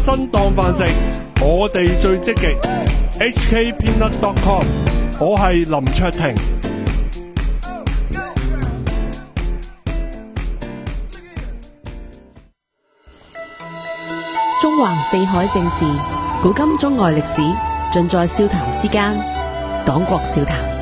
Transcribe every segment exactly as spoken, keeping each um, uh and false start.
身當飯食，我哋最積極。H K Peanut dot com， 我係林卓廷。 中橫四海正事，古今中外歷史，盡在笑談之間。講國笑談。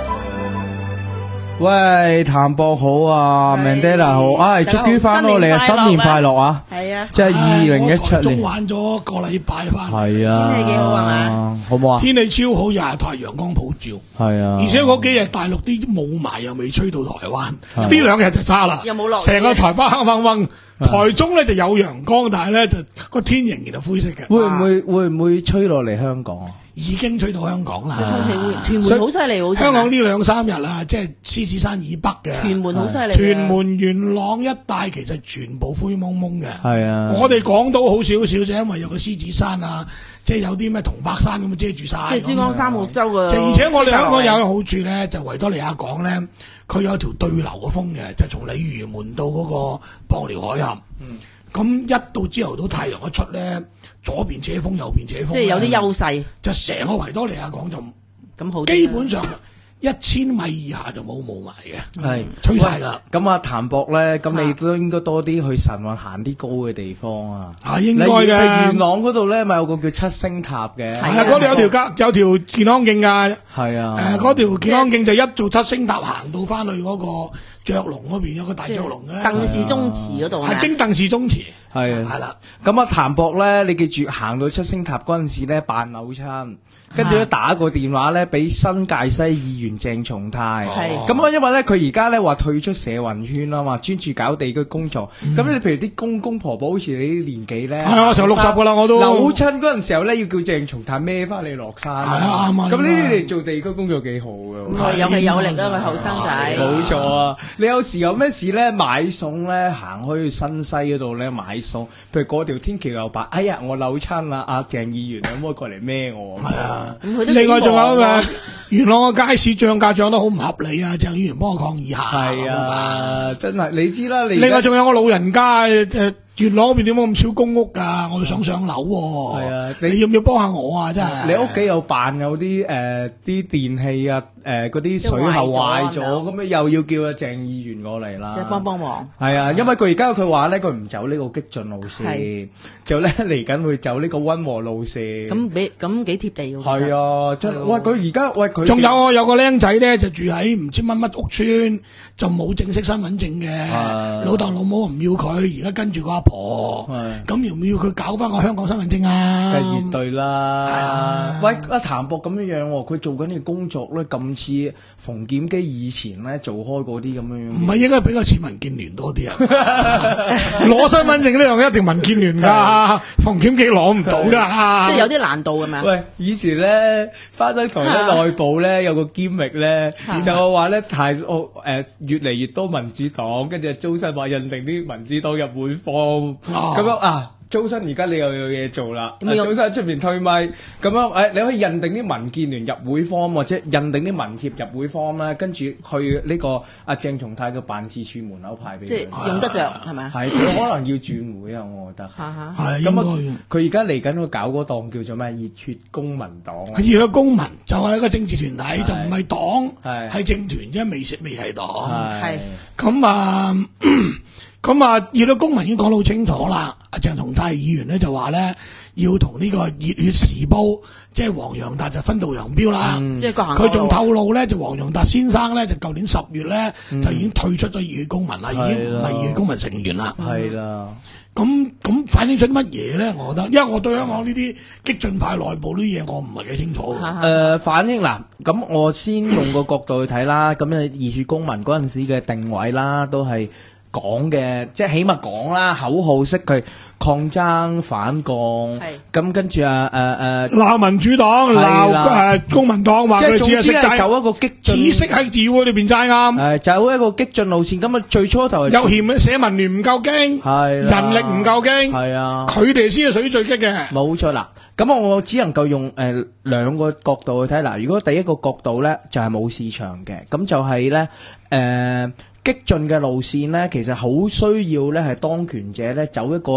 喂，譚博好啊 ，Mandela 好，唉，終於翻到嚟啊，新年快樂啊！ 係啊， 即係二零一七年。 中玩咗個禮拜翻， 係啊， 天氣幾好係嘛？ 好唔好啊？ 天氣超好，日日太陽光普照。 係啊， 而且嗰幾日大陸啲霧霾又未吹到台灣，呢兩日就差啦， 又冇落雨， 成個台北黑掹掹。台中咧就有陽光，但係咧就個天仍然係灰色嘅。 會唔會會唔會吹落嚟香港啊？ 已經吹到香港啦。 屯門好犀利，好香港呢兩三日啊，即係獅子山以北嘅。 屯門好犀利。 屯門元朗一帶其實全部灰蒙蒙嘅。 係啊。 我哋港島好少少啫，因為有個獅子山啊，即係有啲咩銅白山咁遮住晒。 即係珠江三角洲嘅。 而且我哋香港有個好處咧，就維多利亞港咧，佢有條對流嘅風嘅，就從鯉魚門到嗰個博寮海峽。嗯。咁一到朝頭早太陽一出咧，左邊扯風，右邊扯風， 即係有啲優勢。 就成個維多利亞港就咁好， 基本上一千米以下就冇霧霾嘅， 係吹晒啦。 咁啊，譚博咧，咁你都應該多啲去晨運行啲高嘅地方啊。 啊，應該嘅。 元朗嗰度咧，咪有個叫七星塔嘅。 係啊，嗰度有條有條健康徑㗎。 係啊。 誒，嗰條健康徑就一做七星塔行到翻去嗰個雀龍嗰邊有個大雀龍嘅。 鄧氏宗祠嗰度係經鄧氏宗祠。 係啊。 係啦。 咁啊，譚博咧，你記住行到七星塔嗰陣時咧，扮扭親。跟住咧打個電話咧俾新界西議員鄭松泰，咁啊因為咧佢而家咧話退出社運圈啦嘛，專注搞地區工作。咁你譬如啲公公婆婆好似你啲年紀咧， 係我成六十噶啦，我都扭親嗰陣時候咧要叫鄭松泰孭翻你落山。係啊，啱啊。 咁呢啲嚟做地區工作幾好噶。 有氣有力啊，佢後生仔。 冇錯啊！你有時有咩事咧買餸咧行去新西嗰度咧買餸，譬如嗰條天橋又白，哎呀我扭親啦，阿鄭議員可唔可以過嚟孭我？係啊。 另外仲有誒元朗個街市漲價漲得好唔合理啊！鄭議員幫我抗議下。 係啊，真係你知啦，你另外仲有個老人家誒。元朗嗰邊點解咁少公屋㗎？我想上樓喎。係啊，你要唔要幫下我啊？真係。你屋企有辦有啲誒啲電器啊誒嗰啲水喉壞咗，咁樣又要叫阿鄭議員過嚟啦。 即係幫幫忙。係啊，因為佢而家佢話咧，佢唔走呢個激進路線，就咧嚟緊會走呢個溫和路線。 咁俾咁幾貼地㗎。 係啊，真喂佢而家喂佢。 仲有啊，有個僆仔咧就住喺唔知乜乜屋村，就冇正式身份證嘅，老豆老母唔要佢，而家跟住個阿婆，咁要唔要佢搞翻個香港身份證啊？ 梗係絕對啦！喂，阿譚博咁樣樣，佢做緊嘅工作咧，咁似馮檢基以前咧做開嗰啲咁樣樣。 唔係應該比較似民建聯多啲啊？攞身份證呢樣一定民建聯㗎，馮檢基攞唔到㗎， 即係有啲難度㗎嘛？ 喂，以前咧花生台咧內部咧有個兼力咧，就話咧太誒越嚟越多民主黨，跟住周身話認定啲民主黨入會方。咁樣啊，周生而家你又有嘢做啦，周生喺出邊推咪咁樣，誒，你可以認定啲民建聯入會方，或者認定啲民協入會方啦，跟住去呢個阿鄭松泰嘅辦事處門口派俾佢， 即係用得着係咪？ 係佢可能要轉會啊，我覺得係咁啊，佢而家嚟緊會搞嗰檔叫做咩？熱血公民黨。 熱血公民就係一個政治團體，就唔係黨，係政團啫，未未係黨。係咁啊。咁啊，熱血公民已經講到好清楚啦。阿鄭松泰議員咧就話咧，要同呢個熱血時報，即係黃洋達就分道揚鑣啦。即係佢仲透露咧，就黃洋達先生咧，就舊年十月咧、嗯、就已經退出咗熱血公民啦，已經唔係熱血公民成員啦。係啦。咁咁反映出乜嘢咧？我覺得，因為我對香港呢啲激進派內部呢啲嘢，我唔係幾清楚。 誒、呃，反映嗱，咁我先用個角度去睇啦。咁啊，熱血公民嗰陣時嘅定位啦，都係。講嘅即係起碼講啦，口號式佢抗爭反共，咁跟住啊誒誒鬧民主黨鬧誒公民黨，話佢只係識走一個激進， 只識喺議會裏邊齋啱， 誒走一個激進路線。咁啊最初頭又嫌社民聯唔夠驚，係人力唔夠驚，係啊，佢哋先係屬於最激嘅。冇錯啦。咁我只能夠用誒兩個角度去睇嗱。如果第一個角度咧就係冇市場嘅，咁就係咧誒。激進嘅路線咧，其實好需要咧，係當權者咧走一個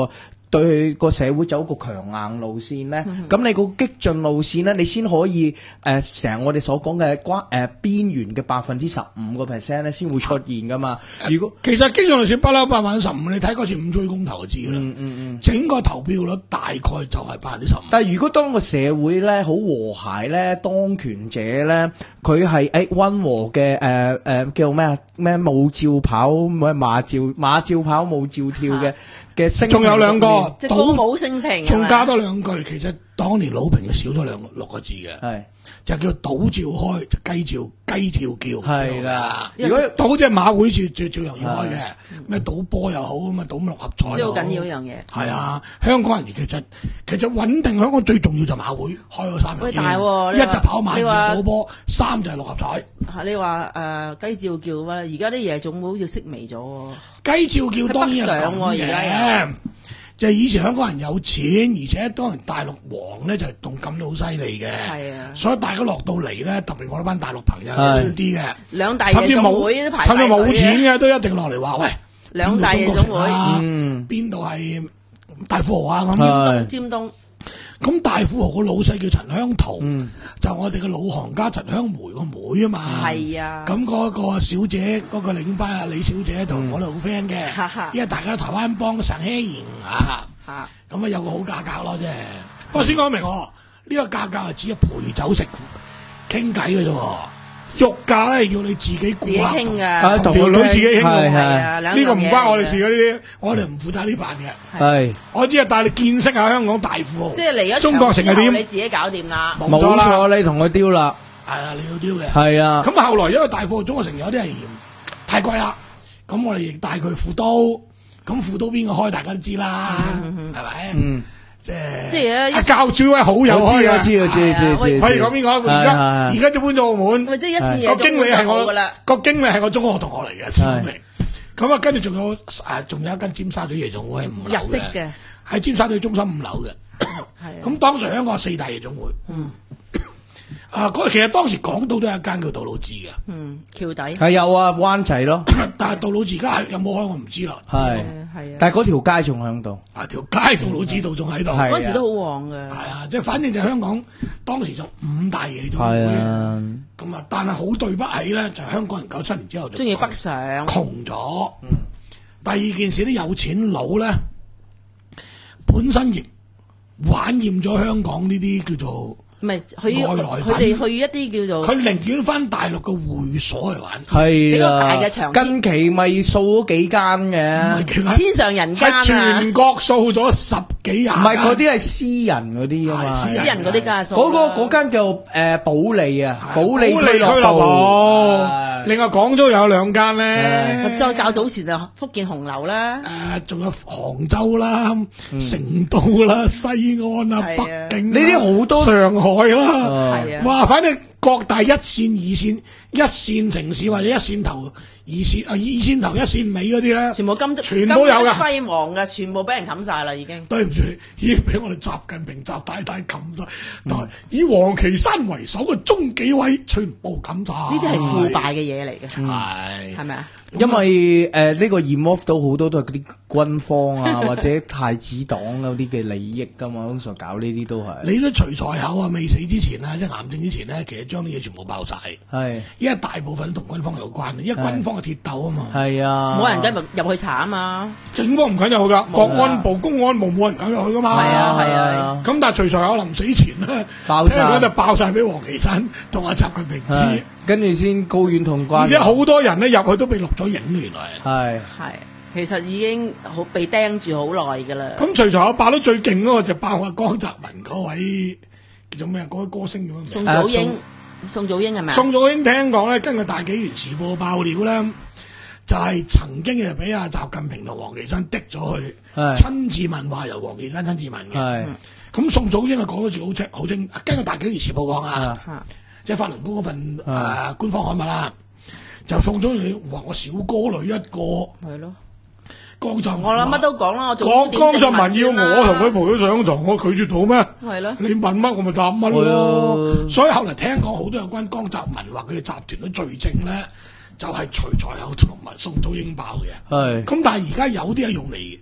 對個社會走一個強硬路線咧，咁、嗯、你個激進路線咧，你先可以誒成日我哋所講嘅關誒邊緣嘅百分之十五個 percent 咧，先會出現噶嘛。如果其實激進路線不嬲百分之十五，你睇嗰次五追公投就知啦。 嗯嗯嗯， 整個投票率大概就係百分之十五。 但係如果當個社會咧好和諧咧，當權者咧佢係誒溫和嘅誒誒叫咩啊咩舞照跑咩馬照馬照跑舞照跳嘅嘅聲， 仲有兩個即係歌舞升平， 仲加多兩句。其實當年魯平就少咗兩六個字嘅，係就叫賭照開，就雞照雞照叫。係啦，如果賭即係馬會照照照樣要開嘅，咩賭波又好咁啊，賭六合彩即係好緊要一樣嘢。係啊，香港人其實其實穩定香港最重要就馬會開咗三樣嘢。 喂，大喎！ 一就跑馬，二賭波，三就係六合彩。 你話誒雞照叫啊，而家啲夜總會好似式微咗喎。 雞照叫當然係咁嘅，就係以前香港人有錢，而且當然大陸黃咧就係動感到好犀利嘅，係啊，所以大家落到嚟咧，特別我哋班大陸朋友少啲嘅， 兩大夜總會都排甚至冇錢嘅都一定落嚟話喂， 兩大夜總會， 邊度係大富豪啊咁， 尖東尖東。 咁大富豪個老細叫陳香桃，嗯、就我哋嘅老行家陳香梅個妹啊嘛。係啊。咁嗰個小姐，嗰、嗰個領班啊李小姐同我哋好 friend 嘅，嗯、因為大家都台灣幫陳希賢啊。嚇。咁啊有個好價格咯，即係。不過先講明喎，呢、呢個價格係只係陪酒食傾偈嘅啫喎。肉價咧要你自己估下，同條女自己傾嘅，呢個唔關我哋事嘅呢啲，我哋唔負責呢份嘅。係，我只係帶你見識下香港大富豪。 即係嚟咗中國城係點， 你自己搞掂啦。 冇錯，你同佢丟啦。 係啊，你要丟嘅。係啊。 咁後來因為大富豪中國城有啲係嫌太貴啦，咁我哋亦帶佢富都，咁富都邊個開大家都知啦，係咪？嗯。即係即係阿教主位好友開啊！知啊知啊知啊知啊！可以講邊個？而家而家就搬咗澳門。 即係一試個經理係我個經理係我中學同學嚟嘅，超明。咁啊，跟住仲有誒，仲有一間尖沙咀夜總會五樓嘅，日式嘅，喺尖沙咀中心五樓嘅。係。咁當時香港四大夜總會。嗯。啊！嗰其實當時港島都有一間叫杜老誌嘅，嗯，橋底係有啊，灣仔咯。 但係杜老誌而家有冇開我唔知啦。係係啊，但係嗰條街仲喺度。 啊，條街杜老誌度仲喺度。 嗰時都好旺嘅。係啊，即係反正就香港當時就五大夜總會。係啊。咁啊，但係好對不起咧，就香港人九七年之後就中意北上， 窮咗。嗯。第二件事啲有錢佬咧，本身亦玩厭咗香港呢啲叫做。 唔係，佢佢哋去一啲叫做， 佢寧願翻大陸嘅會所嚟玩， 係比較大嘅場。 近期咪掃咗幾間嘅， 天上人間啊！ 全國掃咗十幾廿間， 唔係嗰啲係私人嗰啲啊嘛， 私人嗰啲間數。 嗰個嗰間叫誒保利啊，保利俱樂部。另外廣州有兩間咧， 再較早前就福建紅樓啦， 誒仲有杭州啦、成都啦、西安啊、北京呢啲好多上海。係啦， 係啊， 哇！反正各大一線、二線、一線城市或者一線頭、二線啊、二線頭、一線尾嗰啲咧， 全部金全部有噶， 輝煌嘅，全部俾人冚晒啦，已經。 對唔住，已經俾我哋習近平、習太太冚晒，但係以王岐山為首嘅中紀委全部冚晒。 呢啲係腐敗嘅嘢嚟嘅， 係係咪啊？ 因為誒呢個 involve 到好多都係嗰啲軍方啊或者太子黨嗰啲嘅利益噶嘛，通常搞呢啲都係。 你都徐才厚啊，未死之前啊，即係癌症之前咧，其實將啲嘢全部爆晒。係，因為大部分都同軍方有關，因為軍方係鐵鬥啊嘛。係啊， 冇人跟入去查啊嘛。 警方唔敢入去噶，國安部、公安部冇人敢入去噶嘛。 係啊係啊。 咁但係徐才厚臨死前咧， 爆晒， 聽講就爆晒俾王岐山同阿習近平知。 跟住先高院通關， 而且好多人咧入去都被錄咗影，原來係係，其實已經好被盯住好耐噶啦。 咁徐才厚爆得最勁嗰個就爆阿江澤民嗰位叫做咩啊？嗰位歌星叫咩？ 宋祖英，宋祖英係咪？ 宋祖英聽講咧，根據大紀元時報爆料咧，就係曾經就俾阿習近平同王岐山滴咗去，親自問話由王岐山親自問嘅。咁宋祖英啊講咗字好清好清，根據大紀元時報講啊。即係法輪功嗰份誒、呃、官方刊物啦，就送咗你話我小哥女一個，係咯。江澤民， 我諗乜都講啦，我做江澤民要我同佢陪佢上床，我拒絕到咩？係咯。你問乜我咪答乜咯。所以後嚟聽講好多有關江澤民話佢嘅集團嘅罪證咧，就係徐才厚同埋宋祖英爆嘅。係。咁但係而家有啲係用嚟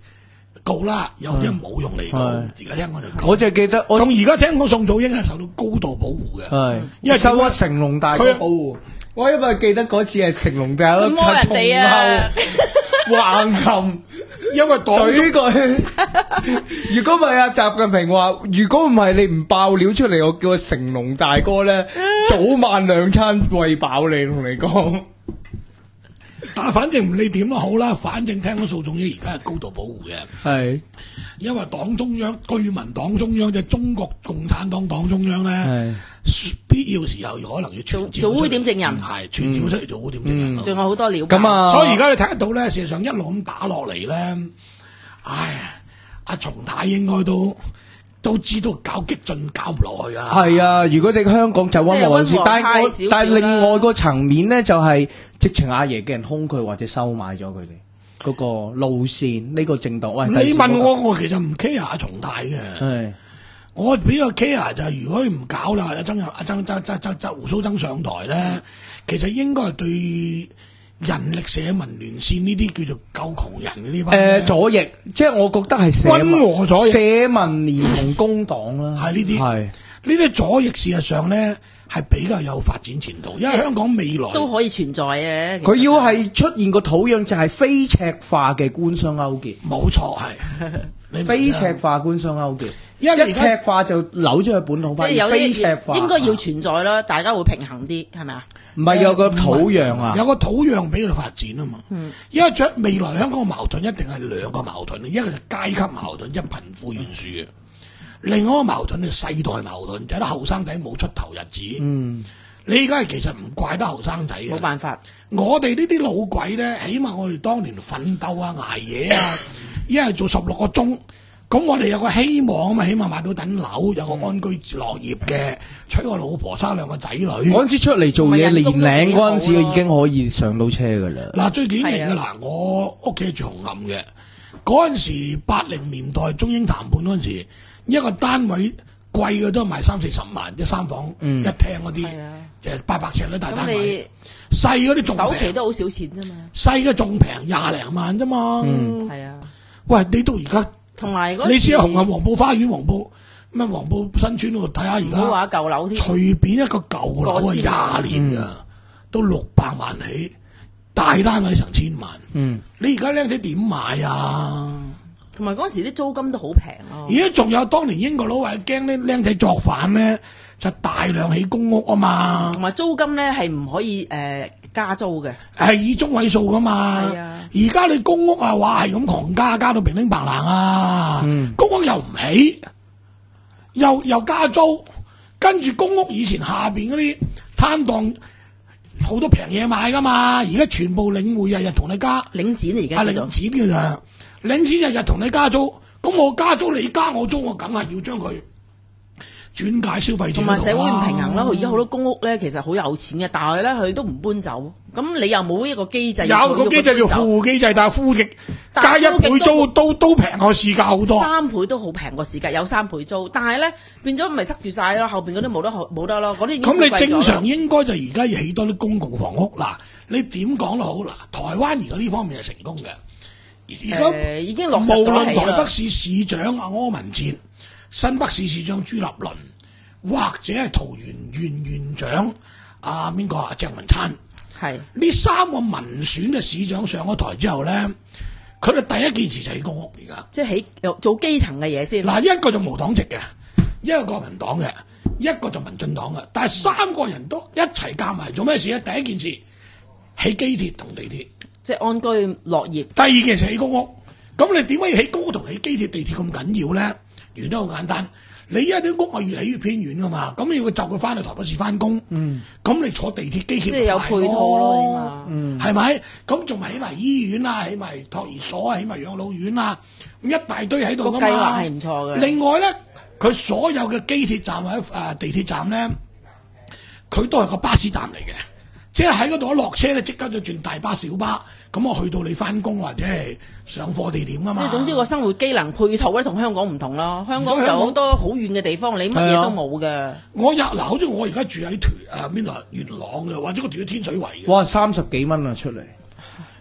告啦，有啲人冇用嚟告，而家聽講就告。 我就記得， 咁而家聽講宋祖英係受到高度保護嘅， 係因為受咗成龍大哥保護。我因為記得嗰次係成龍大哥從後橫琴， 因為嘴佢。如果唔係阿習近平話，如果唔係你唔爆料出嚟，我叫個成龍大哥咧早晚兩餐餵飽你，同你講。 但係反正唔理點都好啦，反正聽講宋仲基而家係高度保護嘅， 係因為黨中央、據聞黨中央即係中國共產黨黨中央咧，必要時候可能要傳召做污點證人， 係傳召出嚟做污點證人， 仲有好多料。 咁啊， 所以而家你睇得到咧，事實上一路咁打落嚟咧，唉，阿松太應該都。都知道搞激進搞唔落去啊！ 係啊，如果你香港就溫和啲，但係我但係另外個層面咧，就係直情阿爺嘅人兇佢或者收買咗佢哋嗰個路線呢個政黨。喂， 你問我，我其實唔 care 阿松太嘅。係，我比較 care 就係如果佢唔搞啦，阿曾阿曾曾曾曾曾胡鬚曾上台咧，其實應該係對。人力社民連線呢啲叫做救窮人嘅呢班，誒左翼，即係我覺得係社溫和左翼、 社民連同工黨啦， 係呢啲，係呢啲左翼事實上咧係比較有發展前途，因為香港未來都可以存在嘅。 佢要係出現個土壤就係非赤化嘅官商勾結， 冇錯係， 非赤化官商勾結。一赤化就扭咗去本土派，非赤化應該要存在啦，大家會平衡啲，係咪啊？ 唔係有個土壤啊， 有個土壤俾佢發展啊嘛。嗯，因為將未來香港嘅矛盾一定係兩個矛盾，一個就階級矛盾，即係貧富懸殊嘅；另外一個矛盾係世代矛盾，就係啲後生仔冇出頭日子。嗯，你而家係其實唔怪得後生仔嘅， 冇辦法。 我哋呢啲老鬼咧，起碼我哋當年奮鬥啊、捱夜啊，一係做十六個鐘。咁我哋有個希望啊嘛，起碼買到等樓，有個安居樂業嘅，娶個老婆，生兩個仔女。 嗰陣時出嚟做嘢，年齡嗰陣時已經可以上到車噶啦。 嗱，最典型嘅嗱，我屋企住紅磡嘅，嗰陣時八零年代中英談判嗰陣時，一個單位貴嘅都賣三四十萬，即三房、嗯、一廳嗰啲，就八百尺嗰大單位。細嗰啲仲平， 首期都好少錢啫嘛。 細嘅仲平廿零萬啫嘛。 嗯，係啊。 喂，你到而家。 同埋你試下紅磡黃埔花園、黃埔咩黃埔新村嗰度睇下而家， 唔好話舊樓添， 隨便一個舊樓啊廿年㗎，嗯、都六百萬起，大單位成千萬。嗯，你而家僆仔點買啊？ 同埋嗰陣時啲租金都好平咯。 而家仲有當年英國佬話驚啲僆仔作反咧，就大量起公屋啊嘛。 同埋租金咧係唔可以誒、呃、加租嘅， 係以中位數噶嘛。係啊。而家你公屋啊，話係咁狂加，加到平頂白冷啊！嗯、公屋又唔起，又又加租，跟住公屋以前下邊嗰啲攤檔好多平嘢買噶嘛，而家全部領匯日日同你加， 領展而家， 啊領展嘅咋？領展日日同你加租，咁我加租你加我租，我梗係要將佢轉介消費者。 同埋社會唔平衡啦，而家好多公屋咧，其實好有錢嘅，但係咧佢都唔搬走。咁你又冇一個機制， 有個機制叫富戶機制，但係富極加一倍租都都平過市價好多， 三倍都好平過市價，有三倍租，但係咧變咗咪塞住晒咯，後邊嗰啲冇得冇得咯，嗰啲咁你正常應該就而家要起多啲公共房屋嗱，你點講都好嗱，台灣而家呢方面係成功嘅，而家、 呃、已經落實咗。 無論台北市市長阿柯文哲、新北市市長朱立倫，或者係桃園縣縣長阿邊個阿鄭文燦。係呢三個民選嘅市長上咗台之後咧，佢哋第一件事就起公屋而家， 即係起做基層嘅嘢先。 嗱，一個就無黨籍嘅，一個國民黨嘅，一個就民進黨嘅，但係三個人都一齊夾埋做咩事咧？第一件事起機鐵同地鐵， 即係安居樂業。 第二件事起公屋，咁你點解要起公屋同起機鐵地鐵咁緊要咧？原因好簡單。你而家啲屋係越嚟越偏遠噶嘛，咁你要佢就佢翻去台北市翻工，咁、嗯、你坐地鐵機鐵即係有配套咯， 係咪？咁仲咪起埋醫院啦，起埋托兒所，起埋養老院啦，咁一大堆喺度噶嘛。個計劃係唔錯嘅。另外咧，佢所有嘅機鐵站或者誒地鐵站咧，佢都係個巴士站嚟嘅。即係喺嗰度一落車咧，即刻就轉大巴、小巴，咁我去到你翻工或者係上課地點啊嘛。 即係總之個生活機能配套咧，同香港唔同咯。香港就好多好遠嘅地方，你乜嘢都冇嘅。 我入嗱，好似我而家住喺屯啊邊度元朗嘅，或者我住喺天水圍嘅。 哇，三十幾蚊啊出嚟！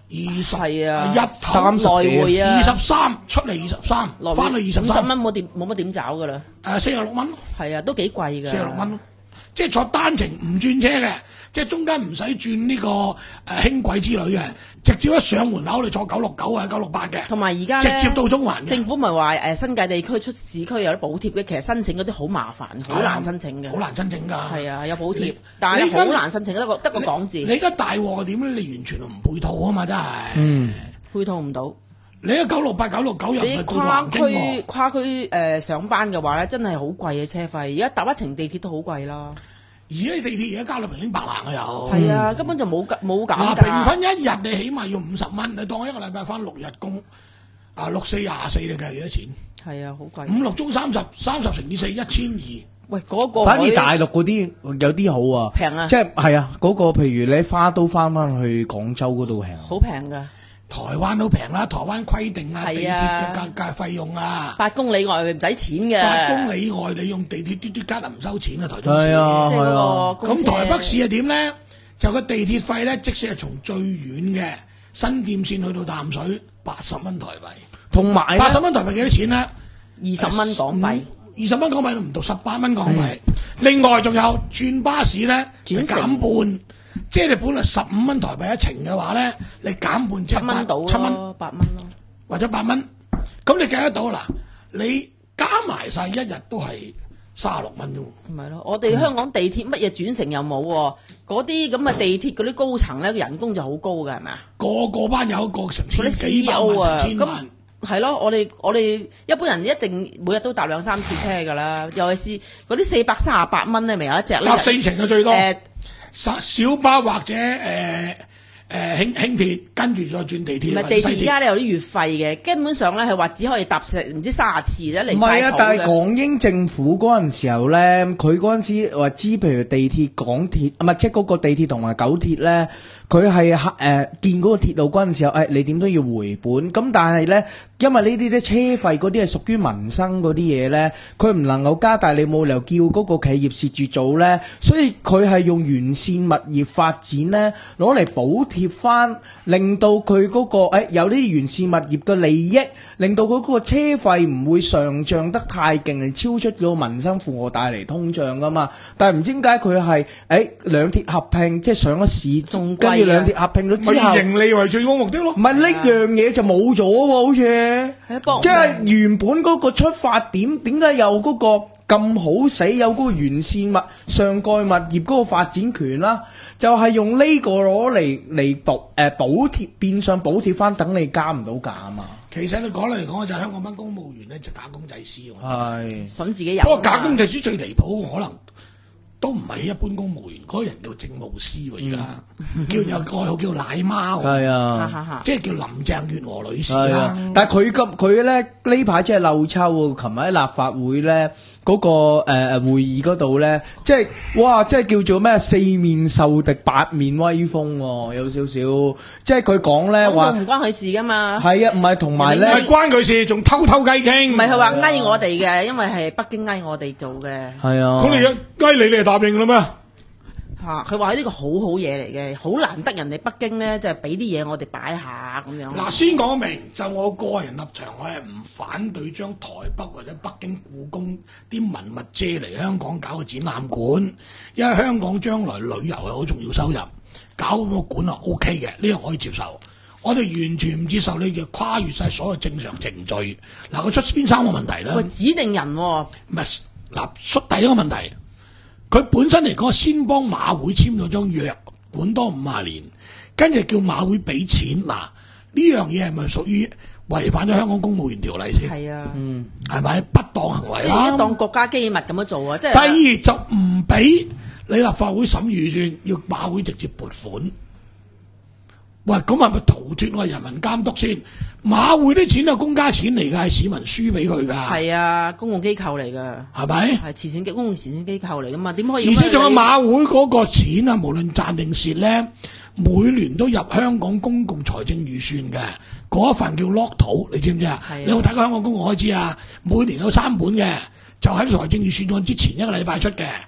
二十係啊， 日頭來回啊， 二十三出嚟二十三，翻去二十三， 五十蚊冇點冇乜點找噶啦。 誒，四十六蚊， 係啊，都幾貴㗎。 四十六蚊，即係坐單程唔轉車嘅，即係中間唔使轉呢個誒輕軌之類嘅，直接一上門口你坐九六九啊九六八嘅。 同埋而家直接到中環。 政府咪話誒新界地區出市區有啲補貼嘅，其實申請嗰啲好麻煩，好難申請嘅。 好難申請㗎。 係啊，有補貼，但係好難申請，得個得個講字。 你而家大鑊係點咧？你完全唔配套啊嘛，真係。 嗯。 配套唔到。 你喺九六八、九六九又唔係跨區跨區誒上班嘅話咧，真係好貴嘅車費。而家搭一程地鐵都好貴啦。 而家地鐵而家加到平頂白蘭嘅又。 係啊，根本就冇冇減價。 嗱，平均一日你起碼要五十蚊，你當一個禮拜翻六日工，啊六四廿四，你計幾多錢？ 係啊，好貴。 五六中三十，三十乘以四一千二。 喂，嗰個反而大陸嗰啲有啲好啊， 平啊， 即係係啊，嗰個譬如你花都翻翻去廣州嗰度平， 好平㗎。 台灣都平啦，台灣規定啊，地鐵嘅價價費用啊， 八公里外唔使錢嘅。 八公里外你用地鐵嘟嘟卡就唔收錢啊，台中市。 係啊係啊。 咁台北市係點咧？就個地鐵費咧，即使係從最遠嘅新店線去到淡水，八十蚊台幣。 同埋八十蚊台幣幾多錢咧？ 二十蚊港幣。 二十蚊港幣都唔到，十八蚊港幣。另外仲有轉巴士咧，就減半。即係你本來十五蚊台幣一程嘅話咧，你減半即係七蚊到七蚊八蚊咯， 或者八蚊，咁你計得到啦？你加埋晒一日都係三十六蚊啫喎。 咪咯，我哋香港地鐵乜嘢轉乘又冇喎，嗰啲咁嘅地鐵嗰啲高層咧，人工就好高㗎，係咪啊？ 個個班有一個成千幾幾百萬、千咁萬。 係咯，我哋我哋一般人一定每日都搭兩三次車㗎啦，尤其是嗰啲四百三十八蚊咧，咪有一隻搭四程嘅最多。 誒小巴或者誒誒輕輕鐵，跟住再轉地鐵。 唔係地鐵而家咧有啲月費嘅，基本上咧係話只可以搭成唔知卅次啫，離晒譜嘅。唔係啊， 但係港英政府嗰陣時候咧，佢嗰陣時話知，譬如地鐵、港鐵啊，唔係即係嗰個地鐵同埋九鐵咧，佢係誒建嗰個鐵路嗰陣時候，誒、哎、你點都要回本。咁但係咧，因為呢啲咧車費嗰啲係屬於民生嗰啲嘢咧，佢唔能夠加大，你冇理由叫嗰個企業蝕住做咧，所以佢係用完善物業發展咧攞嚟補貼翻，令到佢嗰、嗰個誒、哎、有啲完善物業嘅利益，令到佢嗰個車費唔會上漲得太勁，嚟超出咗民生負荷，帶嚟通脹噶嘛。但係唔知點解佢係誒兩鐵合併，即係上咗市，跟住兩鐵合併咗之後， 咪盈利為最高目的咯。 唔係呢樣嘢就冇咗喎，好似。即係原本嗰個出發點，點解有嗰個咁好死，有嗰個完善物上蓋物業嗰個發展權啦？就係、是、用呢個攞嚟嚟補誒補貼，變相補貼翻，等你加唔到價啊嘛。 其實你講嚟講去就係香港班公務員咧，就假公濟私。 係， 想自己有。 不過假公濟私最離譜，可能都唔係一般公務員，嗰、那個人叫政務司喎，而家、嗯、叫有個號叫奶媽， 係啊， 即係叫林鄭月娥女士啦、啊。但係佢咁佢咧呢排真係漏抽喎，琴日喺立法會咧嗰、那個誒誒、呃、會議嗰度咧，即係哇，即係叫做咩四面受敵八面威風喎，有少少，即係佢講咧話唔關佢事噶嘛。 係啊，唔係同埋咧， 唔係關佢事，仲偷偷雞傾。 唔係佢話呃我哋嘅，因為係北京呃我哋做嘅。 係啊， 咁你呃你你答應啦咩？ 嚇！佢話呢個好好嘢嚟嘅，好難得人哋北京咧，就係俾啲嘢我哋擺下咁樣。 嗱，先講明就我個人立場，我係唔反對將台北或者北京故宮啲文物借嚟香港搞個展覽館，因為香港將來旅遊係好重要收入，搞個館係 O K 嘅，呢樣可以接受。我哋完全唔接受你就跨越晒所有正常程序。嗱，佢出邊三個問題咧？ 喂，指定人喎、哦， 唔係嗱，出第一個問題。佢本身嚟講，先幫馬會簽咗張約，管多五十年，跟住叫馬會俾錢。嗱，呢樣嘢係咪屬於違反咗香港公務員條例先？ 係啊， 嗯， 係咪不當行為啦？ 即係當國家機密咁樣做啊！即係第二就唔俾你立法會審預算，要馬會直接撥款。喂，咁係咪逃脫我人民監督先？馬會啲錢係公家錢嚟㗎，係市民輸俾佢㗎。係啊，公共機構嚟㗎，係咪？ 係慈善機公共慈善機構嚟㗎嘛？點可以？ 而且仲有馬會嗰個錢啊，無論賺定蝕咧，每年都入香港公共財政預算嘅。嗰一份叫 lotto， 你知唔知啊？你有冇睇過香港公共開支啊？每年有三本嘅，就喺財政預算案之前一個禮拜出嘅。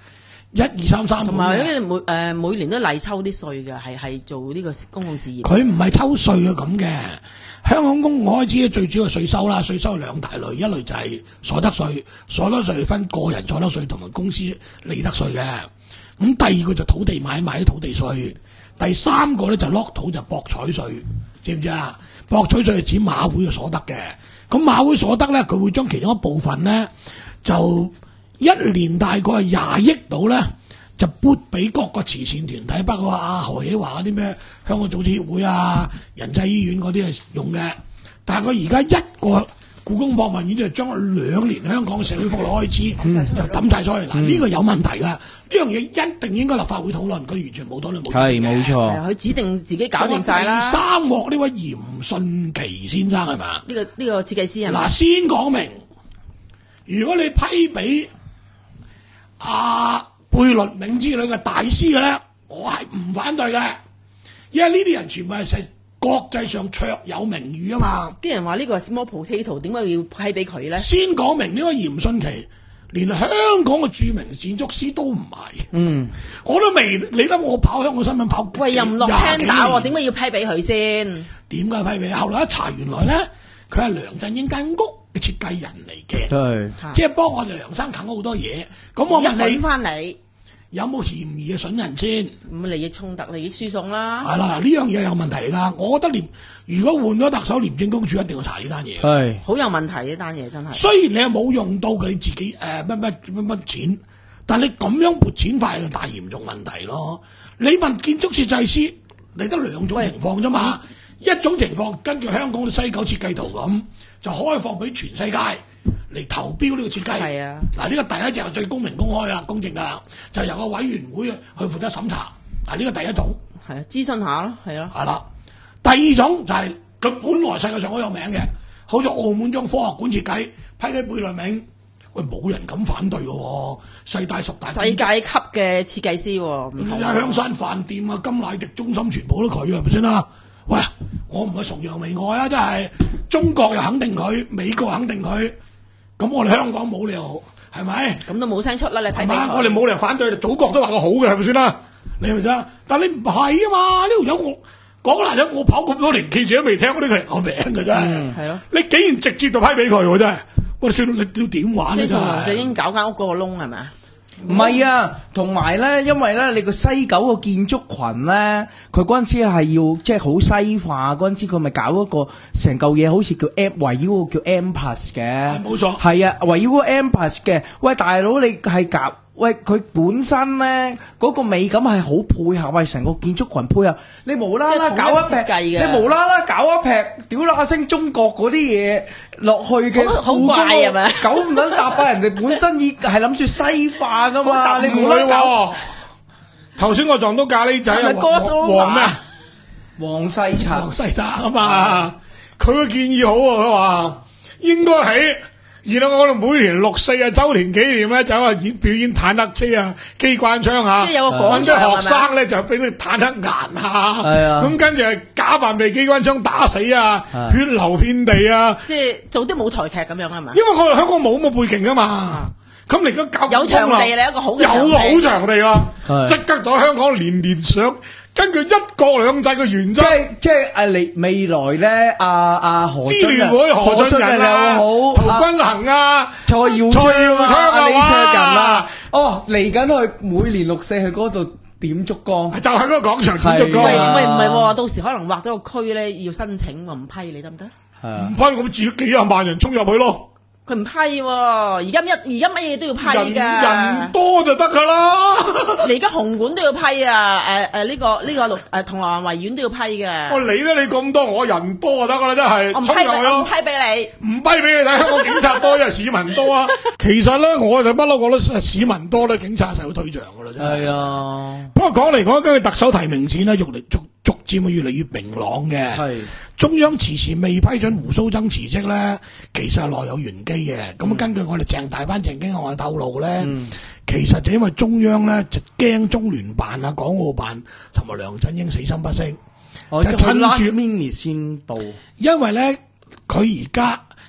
一二三三同埋每誒每年都例抽啲稅嘅，係係做呢個公共事業。 佢唔係抽稅嘅咁嘅。香港公共開支最主要係稅收啦，稅收兩大類，一類就係所得稅，所得稅分個人所得稅同埋公司利得稅嘅。咁第二個就土地買賣啲土地稅，第三個咧就落土就博彩稅，知唔知啊？博彩稅係指馬會嘅所得嘅。咁馬會所得咧，佢會將其中一部分咧，就一年大概係廿億度咧，就撥俾各個慈善團體，包括阿何喜華嗰啲咩香港組織協會啊、仁濟醫院嗰啲係用嘅。但係佢而家一個故宮博物院就將兩年香港社會福利開支、嗯、就抌晒出去。嗱、嗯，呢個有問題㗎，呢樣嘢一定應該立法會討論，佢完全冇討論冇。係冇錯，佢指定自己搞掂晒啦。 第三幕呢位嚴迅奇先生係嘛？ 呢、這個呢、這個設計師係嘛？ 嗱，先講明，如果你批俾阿貝聿銘之類嘅大師嘅咧，我係唔反對嘅，因為呢啲人全部係食國際上卓有名譽啊嘛。 啲人話呢個係 small potato， 點解要批俾佢咧？ 先講明呢個嚴迅奇，連香港嘅著名建築師都唔係。嗯，我都未理得我跑香港新聞跑。 喂，又唔落聽打喎，點解要批俾佢先？ 點解批俾？後來一查，原來咧佢係梁振英間屋嘅設計人嚟嘅，對，即係幫我哋梁生啃好多嘢。咁我問你翻嚟。 有冇嫌疑嘅筍人先？ 咁利益衝突、利益輸送啦。 係啦，呢樣嘢有問題㗎。我覺得廉，如果換咗特首，廉政公署一定要查呢單嘢。 係好有問題呢單嘢真係。 雖然你係冇用到佢自己誒乜乜乜乜錢，但你咁樣撥錢法係個大嚴重問題咯。你問建築設計師，你得兩種情況啫嘛。一種情況根據香港嘅西九設計圖咁，就開放俾全世界嚟投標呢個設計。係啊，嗱呢個第一隻係最公平公開啦，公正噶啦，就由個委員會去負責審查。嗱呢個第一種係啊，諮詢下咯，係啊。 係啦，第二種就係、是、佢本來世界上好有名嘅，好似澳門將科學館設計批俾貝聿銘，喂冇人敢反對嘅，世大十大世界級嘅設計師，唔同。 香山飯店啊、金乃迪中心全部都佢係咪先啦？喂，我唔係崇洋媚外啊，真係中國又肯定佢，美國肯定佢，咁我哋香港冇理由係咪？ 咁都冇聲出啦，你批俾我哋冇理由反對，祖國都話佢好嘅，係咪先啦？你係咪先？但你唔係啊嘛，呢條友我講難咗，我跑咁多年記者都未聽過呢個人個名嘅真係。係、嗯、咯，你竟然直接就批俾佢，真係，我哋算你要點玩咧？ 即係同梁振英搞間屋嗰個窿係咪啊？ 唔係啊，同埋咧，因為咧，你個西九個建築群咧，佢嗰陣時係要即係好西化，嗰陣時佢咪搞一個成嚿嘢，好似叫 M 圍繞個叫 M Plus 嘅， 冇錯， 係啊，圍繞個 M Plus 嘅。喂，大佬你係搞？喂，佢本身咧嗰、那個美感係好配合，喂成個建築群配合，你無啦啦搞一劈，你無啦啦搞一劈，屌啦聲中國嗰啲嘢落去嘅， 好怪係咪？ 九唔撚搭啊！人哋本身已係諗住西化噶嘛，你冇得搞。 頭先我撞到咖喱仔啊，黃咩？ 黃世澤， 黃世澤啊嘛，佢個建議好啊，佢話應該喺。而家我哋每年六四啊周年紀念咧，就話演表演坦克車啊、機關槍啊， 即係有個廣場揾啲學生咧就俾啲坦克顏啊，咁跟住假扮被機關槍打死啊，血流遍地啊， 即係做啲舞台劇咁樣係嘛？ 因為我哋香港冇咁嘅背景噶嘛，咁你而家搞有場地你一個好嘅場地， 有個好場地啦，即刻咗香港年年上。根據一國兩制嘅原則， 即係即係誒嚟未來咧，阿阿何支聯會何俊仁啊，陶君行啊， 蔡耀昌啊，李卓人啊， 哦嚟緊去每年六四去嗰度點燭光， 就喺嗰個廣場點燭光。 喂喂唔係喎，到時可能劃咗個區咧要申請，我唔批你得唔得？ 唔批我咪自己幾廿萬人衝入去咯。 佢唔批喎，而家一而家乜嘢都要批㗎， 人多就得㗎啦。 你而家紅館都要批啊，誒誒呢個呢個六誒銅鑼灣維園都要批嘅。 我理得你咁多，我人多就得㗎啦，真係。 我唔批俾，唔批俾你， 唔批俾你睇。香港警察多，因為市民多啊。其實咧，我就不嬲覺得市民多咧，警察就要退場㗎啦，真係。係啊。不過講嚟講，根據特首提名戰咧，越嚟逐逐漸越嚟越明朗嘅。係。中央遲遲未批准胡鬚曾辭職咧，其實係內有玄機嘅。咁、嗯、根據我哋鄭大班鄭經翰透露咧、嗯，其實就因為中央咧就驚中聯辦啊、港澳辦同埋梁振英死心不息， 哦、就趁住 mini 先到。 因為咧佢而家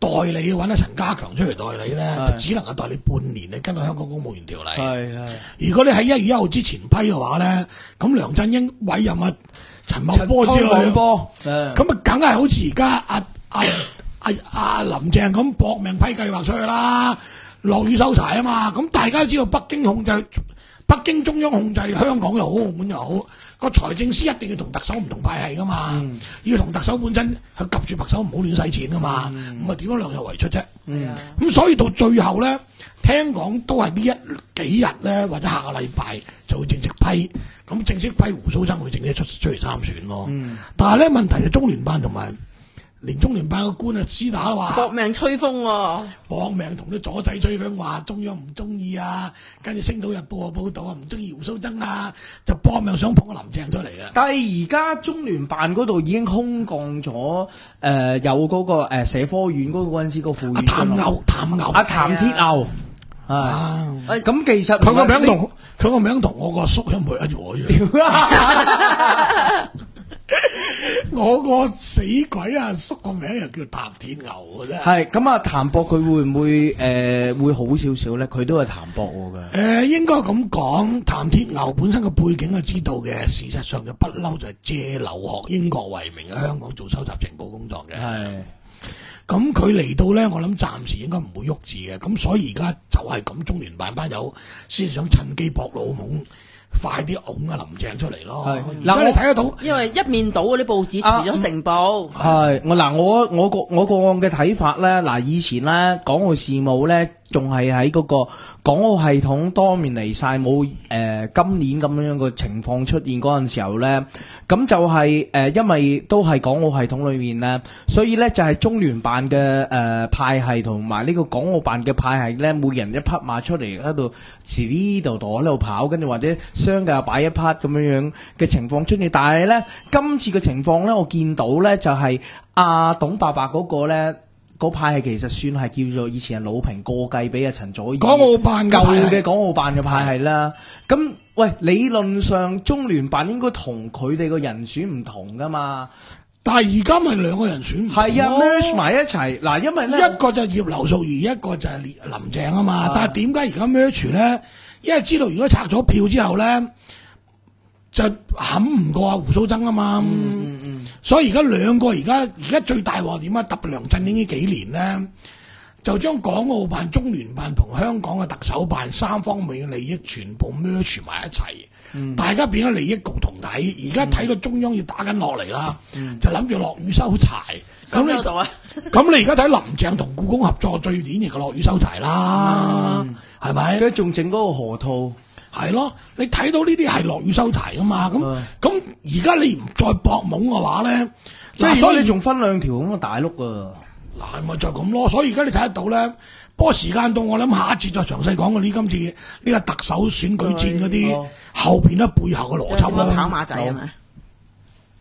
代理揾阿陳家強出嚟代理咧，就只能夠代理半年，你根據香港公務員條例。 係係。 如果你喺一月一號之前批嘅話咧，咁梁振英委任阿陳茂波之類，咁啊梗係好似而家阿阿阿阿林鄭咁搏命批計劃出去啦，落雨收柴啊嘛。咁大家都知道北京控制。北京中央控制香港又好，澳門又好，個財政司一定要同特首唔同派系噶嘛，嗯、要同特首本身去及住特首唔好亂使錢噶嘛，咁啊點樣量入為出啫？咁、嗯、所以到最後咧，聽講都係呢一幾日咧，或者下個禮拜就會正式批，咁正式批胡鬚曾會正式出出嚟參選咯。嗯、但係咧問題係中聯辦同埋。連中聯辦個官啊，私打話搏命吹風喎、啊， 搏命同啲左仔吹風話中央唔中意啊，跟住《星島日報》報道啊，唔中意胡鬚曾啊，就搏命想捧個林鄭出嚟啊！ 但係而家中聯辦嗰度已經空降咗誒、呃，有嗰、那個誒、呃、社科院嗰個嗰陣時個副院長譚牛，譚牛， 阿譚鐵牛啊！咁其實佢個名同佢個名同我個叔一模一樣。我個死鬼阿叔個名又叫譚鐵牛嘅啫。係咁啊，譚博佢會唔會誒、呃、會好少少咧？佢都係譚博嘅。誒、呃，應該咁講，譚鐵牛本身個背景係知道嘅，事實上就不嬲就係借留學英國為名喺香港做收集情報工作嘅。係。咁佢嚟到咧，我諗暫時應該唔會喐住嘅。咁所以而家就係咁，中聯辦班友先想趁機搏老懵。快啲拱啊林鄭出嚟咯！嗱，你睇得到， 因為一面倒嗰啲報紙除咗成報。 係我嗱，我我個我個案嘅睇法咧，嗱，以前咧港澳事務咧，仲係喺嗰個港澳系統多面嚟晒，冇誒今年咁樣嘅情況出現嗰陣時候咧，咁就係、是、誒、呃，因為都係港澳系統裏面咧，所以咧就係中聯辦嘅誒、呃、派系同埋呢個港澳辦嘅派系咧，每人一匹馬出嚟喺度遲呢度度喺度跑，跟住或者。商嘅又擺一 part 咁樣樣嘅情況出現，但係咧今次嘅情況咧，我見到咧就係、是、阿、啊、董伯伯嗰個咧嗰派係其實算係叫做以前係老平過繼俾阿陳佐洱港澳辦舊嘅港澳辦嘅派系啦。咁喂，理論上中聯辦應該同佢哋個人選唔同噶嘛？ 但係而家咪兩個人選唔同係啊 merge 埋一齊嗱，因為咧一個就係葉劉淑儀，一個就係林鄭啊嘛。但係點解而家 merge 咧？因為知道如果拆咗票之後咧，就冚唔過阿胡鬚曾啊嘛，嗯嗯嗯、所以而家兩個而家而家最大鑊點啊？特別梁振英呢幾年咧，就將港澳辦、中聯辦同香港嘅特首辦三方面嘅利益全部 merge 埋一齊，嗯、大家變咗利益共同體。而家睇到中央要打緊落嚟啦，嗯、就諗住落雨收柴。咁你咁你而家睇林鄭同故宮合作最典型嘅落雨收柴啦，係咪、嗯？ 佢仲整嗰個河套， 係咯？你睇到呢啲係落雨收柴噶嘛？咁咁而家你唔再搏懵嘅話咧， 即係所以你仲分兩條咁嘅大碌啊！ 嗱，咪就咁咯。所以而家你睇得到咧，不過時間到，我諗下一節再詳細講嗰啲今次呢個特首選舉戰嗰啲後邊咧背後嘅邏輯啦。 跑馬仔係咪？